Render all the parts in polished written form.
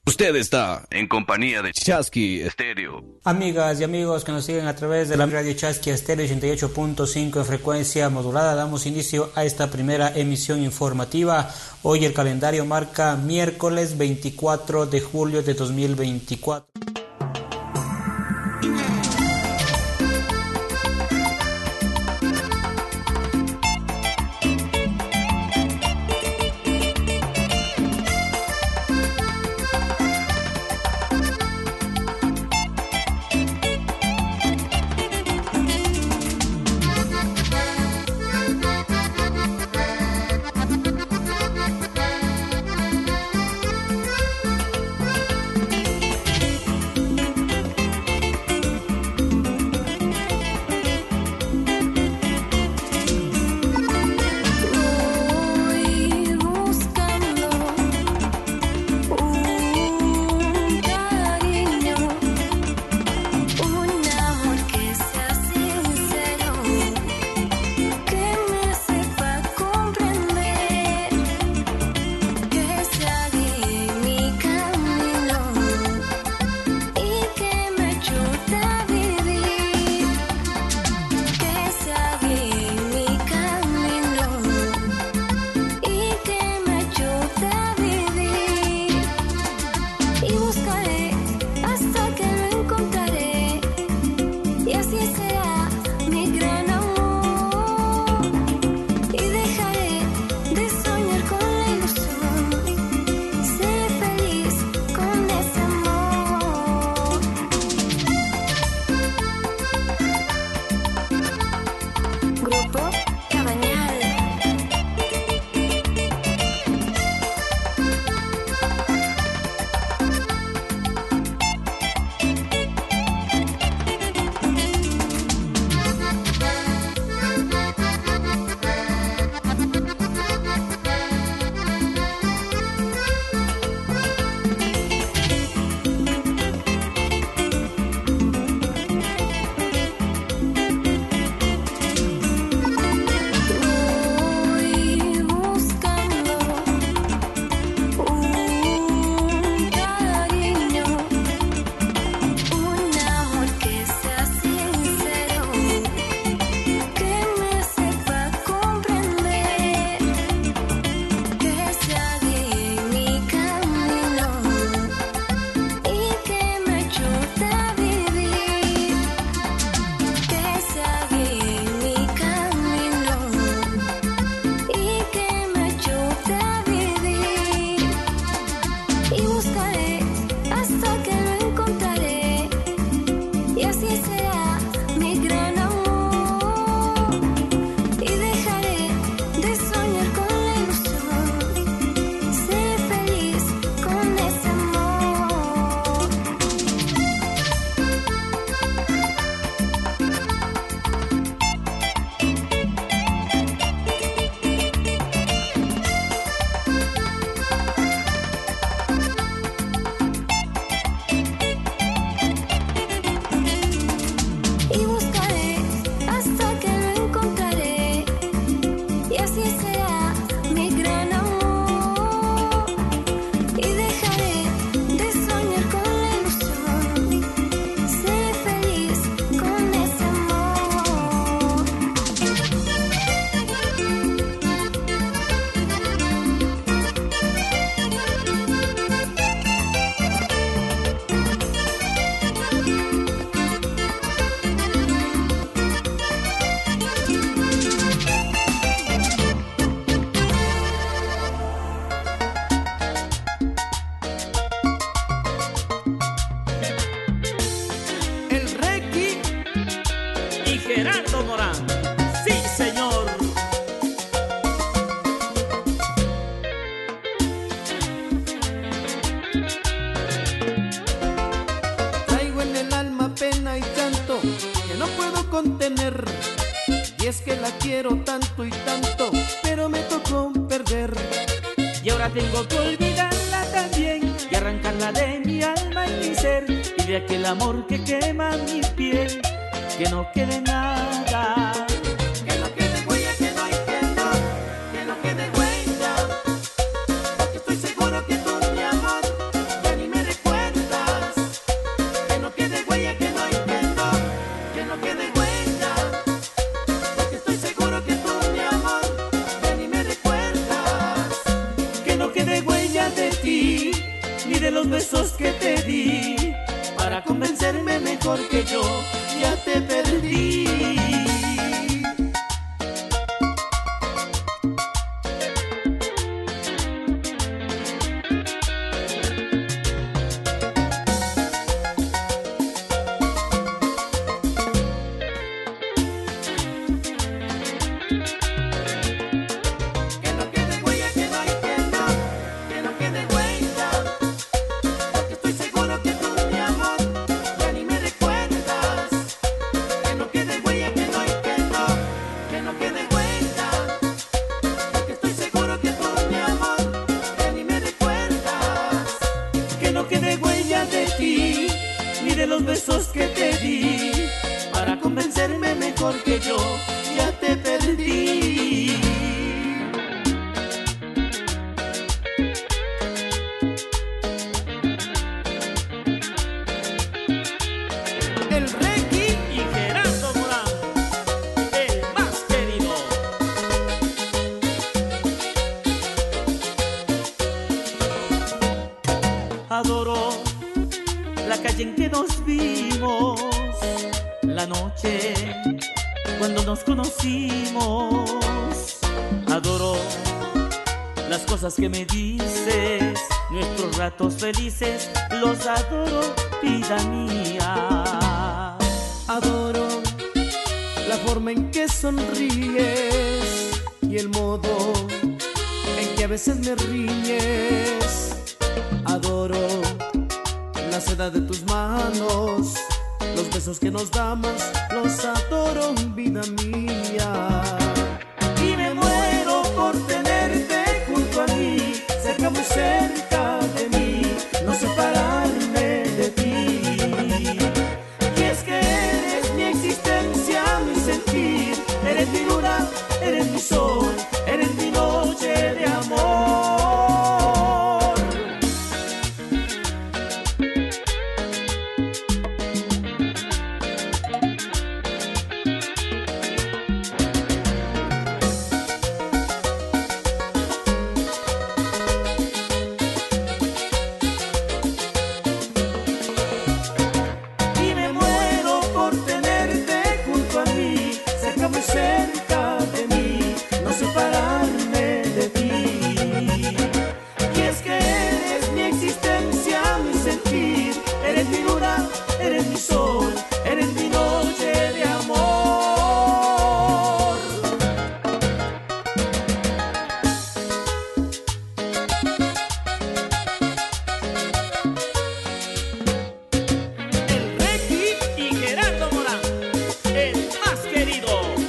Usted está en compañía de Chasqui Estéreo. Amigas y amigos que nos siguen a través de la radio Chasqui Estéreo 88.5 en frecuencia modulada, damos inicio a esta primera emisión informativa. Hoy el calendario marca miércoles 24 de julio de 2024. Tengo que olvidarla también y arrancarla de mi alma y mi ser, y de aquel amor que quema mi piel, que no quede nada. Que no quede huella, que no hay que no quede huella, porque estoy seguro que tú, mi amor, ya ni me los besos que te di, para convencerme mejor que yo ya te perdí. Adoro la calle en que nos vimos, la noche cuando nos conocimos. Adoro las cosas que me dices, nuestros ratos felices, los adoro, vida mía. Adoro la forma en que sonríes y el modo en que a veces me riñes. Adoro la seda de tus manos, los besos que nos damos, los adoro, vida mía. Y me muero por tenerte junto a mí, cerca, muy cerca de mí, no separarme de ti. Y es que eres mi existencia, mi sentir, eres mi luna, eres mi sol, eres mi noche de amor. Cerca de mí, no separarme de ti. Y es que eres mi existencia, mi sentir, eres mi luna, eres mi sol, eres mi noche de amor. El Requi y Gerardo Morán, el más querido.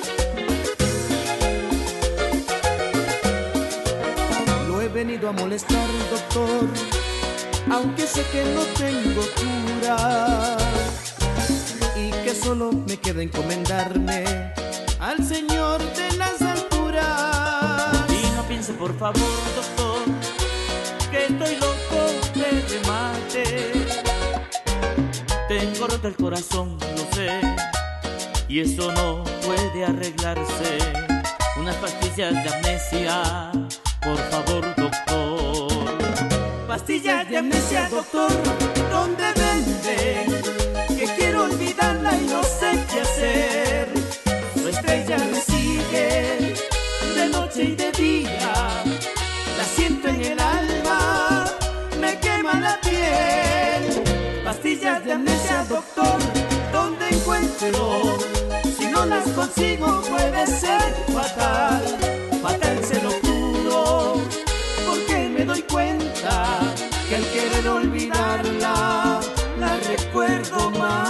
Venido a molestar, doctor, aunque sé que no tengo cura y que solo me queda encomendarme al Señor de las alturas. Y no piense, por favor, doctor, que estoy loco de remate. Tengo roto el corazón, lo sé, y eso no puede arreglarse. Unas pastillas de amnesia, por favor, doctor. Pastillas de amnesia, doctor, ¿dónde venden? Que quiero olvidarla y no sé qué hacer. Su estrella me sigue de noche y de día, la siento en el alma, me quema la piel. Pastillas de amnesia, doctor, ¿dónde encuentro? Si no las consigo puede ser fatal, fatal se lo juro, porque me doy cuenta que al querer olvidarla, la recuerdo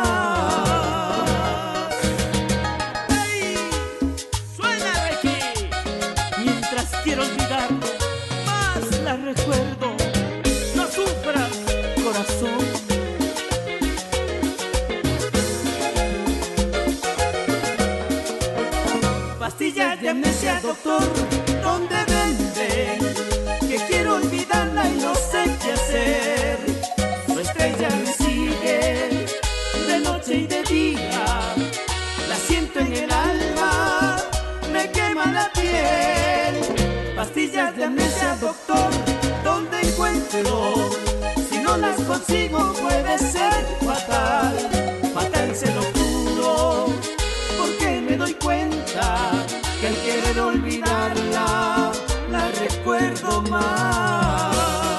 más. ¡Hey! ¡Suena, Requi! Mientras quiero olvidarlo, más la recuerdo. No sufras, corazón. Pastillas de amnesia, doctor, ¿dónde venden? Que quiero olvidarla y no sé qué hacer. Su estrella me sigue de noche y de día, la siento en el alma, me quema la piel. Pastillas de amnesia, doctor, ¿dónde encuentro? Si no las puedo más.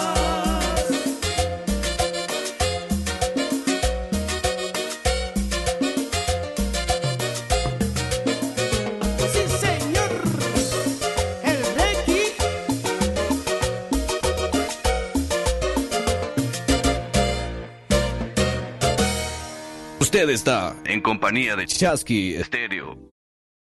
Sí, señor, el Reiki. Usted está en compañía de Chasqui Estéreo.